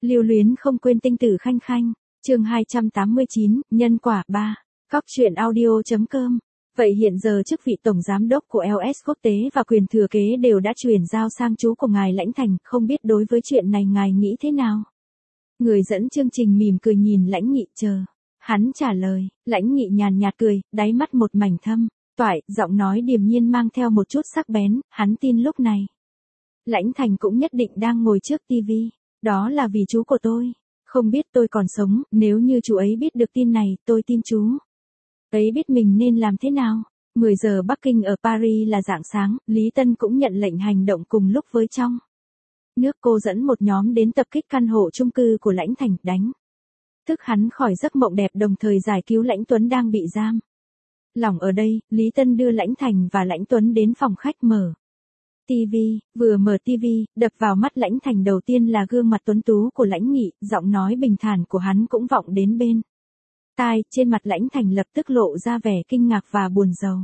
Lưu luyến không quên tinh tử Khanh Khanh. Chương 289, nhân quả 3. Cóc truyện audio.com. Vậy hiện giờ chức vị tổng giám đốc của LS Quốc tế và quyền thừa kế đều đã chuyển giao sang chú của ngài Lãnh Thành, không biết đối với chuyện này ngài nghĩ thế nào? Người dẫn chương trình mỉm cười nhìn Lãnh Nghị chờ. Hắn trả lời, Lãnh Nghị nhàn nhạt cười, đáy mắt một mảnh thâm, toại, giọng nói điềm nhiên mang theo một chút sắc bén, hắn tin lúc này. Lãnh Thành cũng nhất định đang ngồi trước tivi, đó là vì chú của tôi. Không biết tôi còn sống, nếu như chú ấy biết được tin này, tôi tin chú ấy biết mình nên làm thế nào. 10 giờ Bắc Kinh ở Paris là rạng sáng, Lý Tân cũng nhận lệnh hành động cùng lúc với trong nước. Cô dẫn một nhóm đến tập kích căn hộ chung cư của Lãnh Thành, đánh thức hắn khỏi giấc mộng đẹp, đồng thời giải cứu Lãnh Tuấn đang bị giam lỏng ở đây. Lý Tân đưa Lãnh Thành và Lãnh Tuấn đến phòng khách mở TV, vừa mở TV, đập vào mắt Lãnh Thành đầu tiên là gương mặt tuấn tú của Lãnh Nghị, giọng nói bình thản của hắn cũng vọng đến bên tai. Trên mặt Lãnh Thành lập tức lộ ra vẻ kinh ngạc và buồn rầu.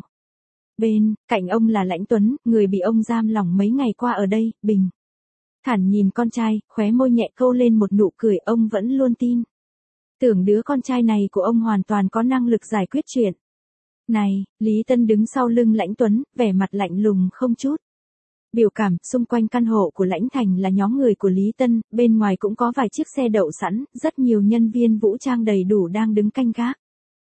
Bên cạnh ông là Lãnh Tuấn, người bị ông giam lỏng mấy ngày qua ở đây, bình thản nhìn con trai, khóe môi nhẹ câu lên một nụ cười. Ông vẫn luôn tin tưởng đứa con trai này của ông hoàn toàn có năng lực giải quyết chuyện này. Lý Tân đứng sau lưng Lãnh Tuấn, vẻ mặt lạnh lùng không chút biểu cảm. Xung quanh căn hộ của Lãnh Thành là nhóm người của Lý Tân, bên ngoài cũng có vài chiếc xe đậu sẵn, rất nhiều nhân viên vũ trang đầy đủ đang đứng canh gác.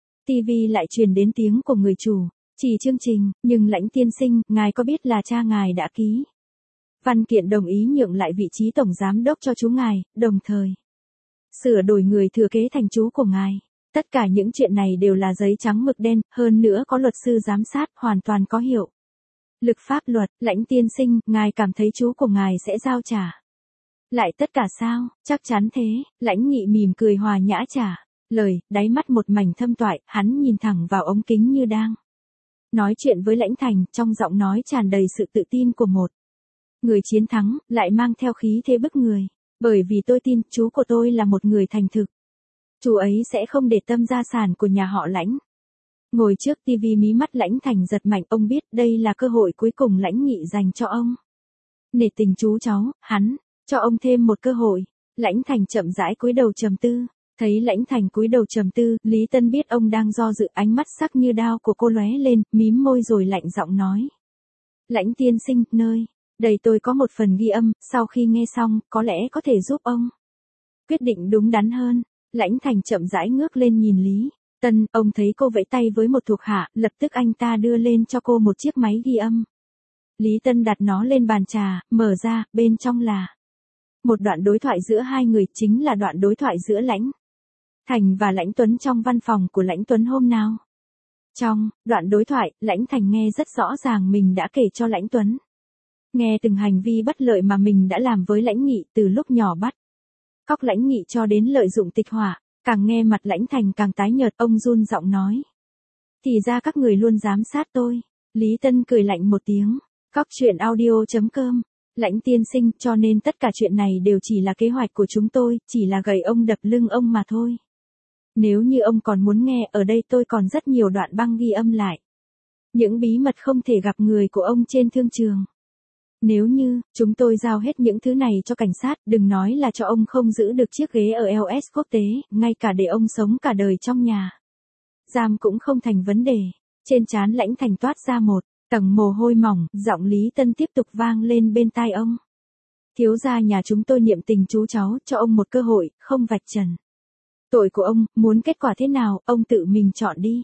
TV lại truyền đến tiếng của người chủ chỉ chương trình, nhưng Lãnh tiên sinh, ngài có biết là cha ngài đã ký văn kiện đồng ý nhượng lại vị trí tổng giám đốc cho chú ngài, đồng thời sửa đổi người thừa kế thành chú của ngài. Tất cả những chuyện này đều là giấy trắng mực đen, hơn nữa có luật sư giám sát, hoàn toàn có hiệu lực pháp luật. Lãnh tiên sinh, ngài cảm thấy chú của ngài sẽ giao trả lại tất cả sao? Chắc chắn thế. Lãnh Nghị mỉm cười hòa nhã trả lời, đáy mắt một mảnh thâm toại. Hắn nhìn thẳng vào ống kính như đang nói chuyện với Lãnh Thành, trong giọng nói tràn đầy sự tự tin của một người chiến thắng, lại mang theo khí thế bức người. Bởi vì tôi tin, chú của tôi là một người thành thực. Chú ấy sẽ không để tâm gia sản của nhà họ Lãnh. Ngồi trước TV mí mắt Lãnh Thành giật mạnh, ông biết đây là cơ hội cuối cùng Lãnh Nghị dành cho ông. Nể tình chú cháu, hắn cho ông thêm một cơ hội. Lãnh Thành chậm rãi cúi đầu trầm tư. Thấy Lãnh Thành cúi đầu trầm tư, Lý Tân biết ông đang do dự. Ánh mắt sắc như đao của cô lóe lên, mím môi rồi lạnh giọng nói. Lãnh tiên sinh, nơi đây tôi có một phần ghi âm, sau khi nghe xong, có lẽ có thể giúp ông quyết định đúng đắn hơn. Lãnh Thành chậm rãi ngước lên nhìn Lý Tân, ông thấy cô vẫy tay với một thuộc hạ, lập tức anh ta đưa lên cho cô một chiếc máy ghi âm. Lý Tân đặt nó lên bàn trà, mở ra, bên trong là một đoạn đối thoại giữa hai người, chính là đoạn đối thoại giữa Lãnh Thành và Lãnh Tuấn trong văn phòng của Lãnh Tuấn hôm nào. Trong đoạn đối thoại, Lãnh Thành nghe rất rõ ràng mình đã kể cho Lãnh Tuấn nghe từng hành vi bất lợi mà mình đã làm với Lãnh Nghị, từ lúc nhỏ bắt cóc Lãnh Nghị cho đến lợi dụng tịch hỏa. Càng nghe mặt Lãnh Thành càng tái nhợt, ông run giọng nói. Thì ra các người luôn giám sát tôi. Lý Tân cười lạnh một tiếng. Cóc truyện audio.com. Lãnh tiên sinh, cho nên tất cả chuyện này đều chỉ là kế hoạch của chúng tôi, chỉ là gậy ông đập lưng ông mà thôi. Nếu như ông còn muốn nghe, ở đây tôi còn rất nhiều đoạn băng ghi âm lại những bí mật không thể gặp người của ông trên thương trường. Nếu như chúng tôi giao hết những thứ này cho cảnh sát, đừng nói là cho ông không giữ được chiếc ghế ở LS Quốc tế, ngay cả để ông sống cả đời trong nhà giam cũng không thành vấn đề. Trên trán Lãnh Thành toát ra một tầng mồ hôi mỏng, giọng Lý Tân tiếp tục vang lên bên tai ông. Thiếu gia nhà chúng tôi niệm tình chú cháu, cho ông một cơ hội, không vạch trần tội của ông, muốn kết quả thế nào, ông tự mình chọn đi.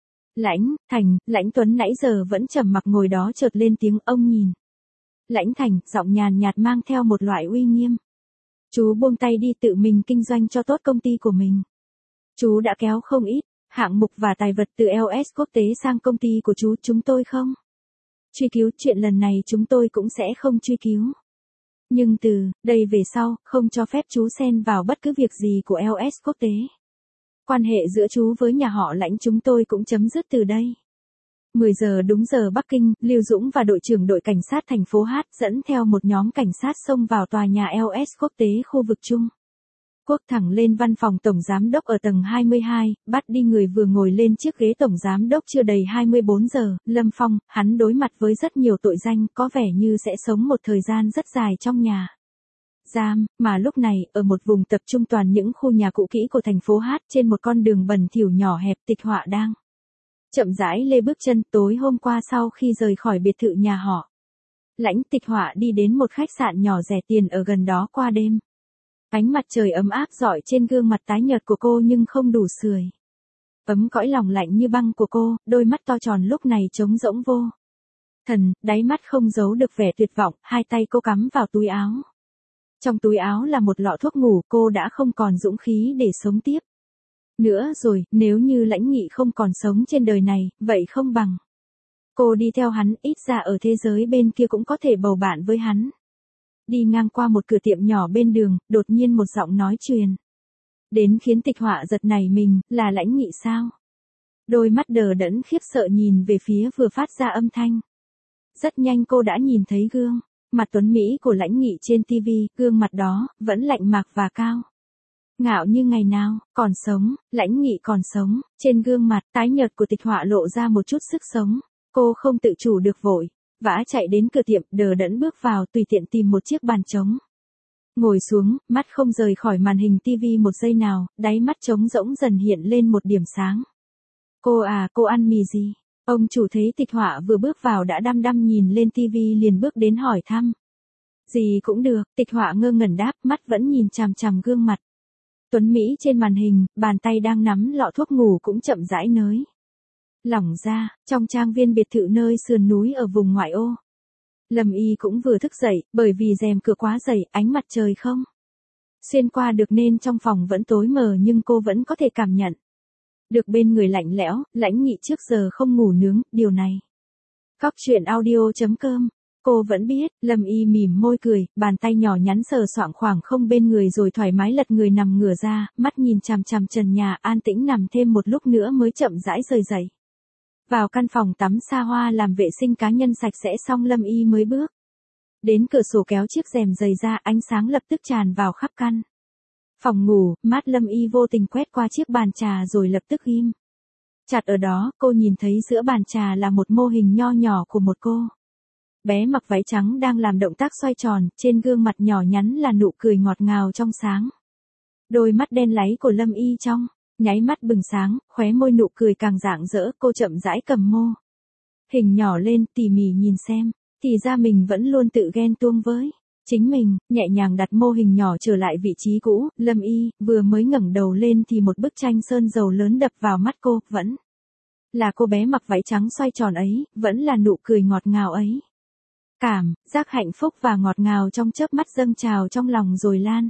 Lãnh Tuấn nãy giờ vẫn trầm mặc ngồi đó chợt lên tiếng, ông nhìn Lãnh Thành, giọng nhàn nhạt mang theo một loại uy nghiêm. Chú buông tay đi, tự mình kinh doanh cho tốt công ty của mình. Chú đã kéo không ít hạng mục và tài vật từ LS Quốc tế sang công ty của chú, chúng tôi không truy cứu, chuyện lần này chúng tôi cũng sẽ không truy cứu. Nhưng từ đây về sau, không cho phép chú xen vào bất cứ việc gì của LS Quốc tế. Quan hệ giữa chú với nhà họ Lãnh chúng tôi cũng chấm dứt từ đây. 10 giờ đúng giờ Bắc Kinh, Lưu Dũng và đội trưởng đội cảnh sát thành phố H dẫn theo một nhóm cảnh sát xông vào tòa nhà LS Quốc tế khu vực Trung Quốc, thẳng lên văn phòng tổng giám đốc ở tầng 22, bắt đi người vừa ngồi lên chiếc ghế tổng giám đốc chưa đầy 24 giờ, Lâm Phong. Hắn đối mặt với rất nhiều tội danh, có vẻ như sẽ sống một thời gian rất dài trong nhà giam, mà lúc này, ở một vùng tập trung toàn những khu nhà cũ kỹ của thành phố Hát trên một con đường bẩn thỉu nhỏ hẹp, Tịch Họa đang chậm rãi lê bước chân. Tối hôm qua sau khi rời khỏi biệt thự nhà họ Lãnh, Tịch Họa đi đến một khách sạn nhỏ rẻ tiền ở gần đó qua đêm. Ánh mặt trời ấm áp rọi trên gương mặt tái nhợt của cô nhưng không đủ sưởi ấm cõi lòng lạnh như băng của cô, đôi mắt to tròn lúc này trống rỗng vô thần, đáy mắt không giấu được vẻ tuyệt vọng, hai tay cô cắm vào túi áo. Trong túi áo là một lọ thuốc ngủ, cô đã không còn dũng khí để sống tiếp nữa rồi, nếu như Lãnh Nghị không còn sống trên đời này, vậy không bằng cô đi theo hắn, ít ra ở thế giới bên kia cũng có thể bầu bạn với hắn. Đi ngang qua một cửa tiệm nhỏ bên đường, đột nhiên một giọng nói truyền đến khiến Tịch Họa giật nảy mình, là Lãnh Nghị sao? Đôi mắt đờ đẫn khiếp sợ nhìn về phía vừa phát ra âm thanh. Rất nhanh cô đã nhìn thấy gương mặt tuấn mỹ của Lãnh Nghị trên TV, gương mặt đó vẫn lạnh mạc và cao ngạo như ngày nào. Còn sống, Lãnh Nghị còn sống. Trên gương mặt tái nhợt của Tịch Họa lộ ra một chút sức sống. Cô không tự chủ được vội vã chạy đến cửa tiệm, đờ đẫn bước vào, tùy tiện tìm một chiếc bàn trống ngồi xuống, mắt không rời khỏi màn hình TV một giây nào, đáy mắt trống rỗng dần hiện lên một điểm sáng. Cô à, cô ăn mì gì? Ông chủ thấy Tịch Họa vừa bước vào đã đăm đăm nhìn lên TV liền bước đến hỏi thăm. Gì cũng được, Tịch Họa ngơ ngẩn đáp, mắt vẫn nhìn chằm chằm gương mặt tuấn mỹ trên màn hình, bàn tay đang nắm lọ thuốc ngủ cũng chậm rãi nới lỏng ra. Trong trang viên biệt thự nơi sườn núi ở vùng ngoại ô, Lâm Y cũng vừa thức dậy, bởi vì rèm cửa quá dày, ánh mặt trời không xuyên qua được nên trong phòng vẫn tối mờ, nhưng cô vẫn có thể cảm nhận được bên người lạnh lẽo. Lãnh Nghị trước giờ không ngủ nướng, điều này Cóc truyện audio.com. Cô vẫn biết. Lâm Y mỉm môi cười, bàn tay nhỏ nhắn sờ soạng khoảng không bên người rồi thoải mái lật người nằm ngửa ra, mắt nhìn chằm chằm trần nhà, an tĩnh nằm thêm một lúc nữa mới chậm rãi rời dậy. Vào căn phòng tắm xa hoa làm vệ sinh cá nhân sạch sẽ xong, Lâm Y mới bước đến cửa sổ kéo chiếc rèm dày ra, ánh sáng lập tức tràn vào khắp căn phòng ngủ. Mắt Lâm Y vô tình quét qua chiếc bàn trà rồi lập tức ghim chặt ở đó. Cô nhìn thấy giữa bàn trà là một mô hình nho nhỏ của một cô bé mặc váy trắng đang làm động tác xoay tròn, trên gương mặt nhỏ nhắn là nụ cười ngọt ngào trong sáng. Đôi mắt đen láy của Lâm Y trong nháy mắt bừng sáng, khóe môi nụ cười càng rạng rỡ. Cô chậm rãi cầm mô hình nhỏ lên, tỉ mỉ nhìn xem, thì ra mình vẫn luôn tự ghen tuông với chính mình. Nhẹ nhàng đặt mô hình nhỏ trở lại vị trí cũ, Lâm Y vừa mới ngẩng đầu lên thì một bức tranh sơn dầu lớn đập vào mắt cô, vẫn là cô bé mặc váy trắng xoay tròn ấy, vẫn là nụ cười ngọt ngào ấy. Cảm giác hạnh phúc và ngọt ngào trong chớp mắt dâng trào trong lòng rồi lan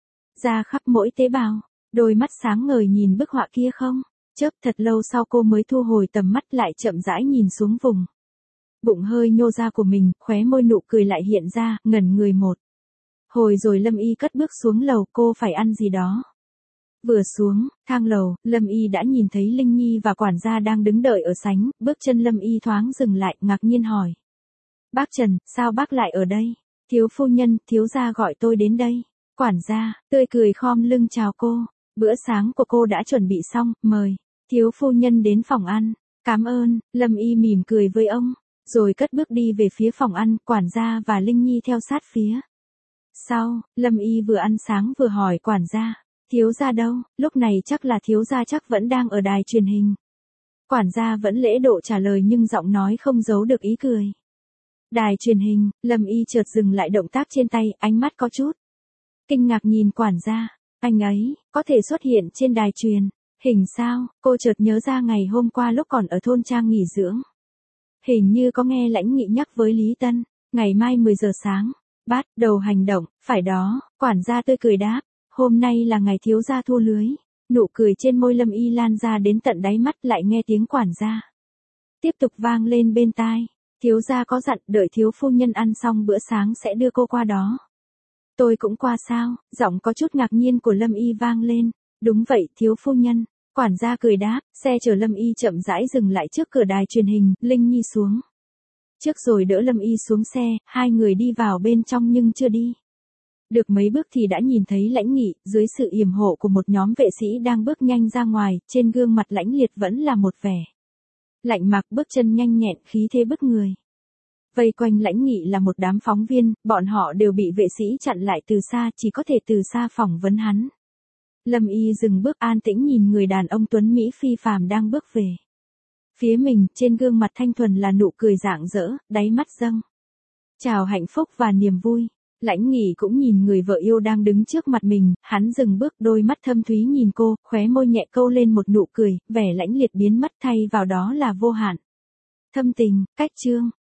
ra khắp mỗi tế bào. Đôi mắt sáng ngời nhìn bức họa kia không chớp, thật lâu sau cô mới thu hồi tầm mắt lại, chậm rãi nhìn xuống vùng bụng hơi nhô ra của mình, khóe môi nụ cười lại hiện ra, ngẩn người một hồi rồi Lâm Y cất bước xuống lầu. Cô phải ăn gì đó. Vừa xuống thang lầu, Lâm Y đã nhìn thấy Linh Nhi và quản gia đang đứng đợi ở sảnh. Bước chân Lâm Y thoáng dừng lại, ngạc nhiên hỏi. Bác Trần, sao bác lại ở đây? Thiếu phu nhân, thiếu gia gọi tôi đến đây. Quản gia tươi cười khom lưng chào cô. Bữa sáng của cô đã chuẩn bị xong, mời thiếu phu nhân đến phòng ăn. Cảm ơn. Lâm Y mỉm cười với ông, rồi cất bước đi về phía phòng ăn. Quản gia và Linh Nhi theo sát phía sau. Lâm Y vừa ăn sáng vừa hỏi quản gia, thiếu gia đâu? Lúc này chắc là thiếu gia chắc vẫn đang ở đài truyền hình. Quản gia vẫn lễ độ trả lời nhưng giọng nói không giấu được ý cười. Đài truyền hình. Lâm Y chợt dừng lại động tác trên tay, ánh mắt có chút kinh ngạc nhìn quản gia. Anh ấy có thể xuất hiện trên đài truyền hình sao? Cô chợt nhớ ra ngày hôm qua lúc còn ở thôn trang nghỉ dưỡng, hình như có nghe Lãnh Nghị nhắc với Lý Tân, ngày mai 10 giờ sáng, bắt đầu hành động. Phải đó, quản gia tươi cười đáp, hôm nay là ngày thiếu gia thu lưới. Nụ cười trên môi Lâm Y lan ra đến tận đáy mắt, lại nghe tiếng quản gia tiếp tục vang lên bên tai. Thiếu gia có dặn đợi thiếu phu nhân ăn xong bữa sáng sẽ đưa cô qua đó. Tôi cũng qua sao? Giọng có chút ngạc nhiên của Lâm Y vang lên. Đúng vậy, thiếu phu nhân. Quản gia cười đáp. Xe chở Lâm Y chậm rãi dừng lại trước cửa đài truyền hình. Linh Nhi xuống trước rồi đỡ Lâm Y xuống xe. Hai người đi vào bên trong nhưng chưa đi được mấy bước thì đã nhìn thấy Lãnh Nghị, dưới sự yểm hộ của một nhóm vệ sĩ đang bước nhanh ra ngoài. Trên gương mặt lãnh liệt vẫn là một vẻ lạnh mặc, bước chân nhanh nhẹn, khí thế bức người. Vây quanh Lãnh Nghị là một đám phóng viên, bọn họ đều bị vệ sĩ chặn lại từ xa, chỉ có thể từ xa phỏng vấn hắn. Lâm Y dừng bước an tĩnh nhìn người đàn ông tuấn Mỹ phi phàm đang bước về phía mình, trên gương mặt thanh thuần là nụ cười rạng rỡ, đáy mắt dâng trào hạnh phúc và niềm vui. Lãnh Nghị cũng nhìn người vợ yêu đang đứng trước mặt mình, hắn dừng bước, đôi mắt thâm thúy nhìn cô, khóe môi nhẹ câu lên một nụ cười, vẻ lãnh liệt biến mất thay vào đó là vô hạn thâm tình. Cách chương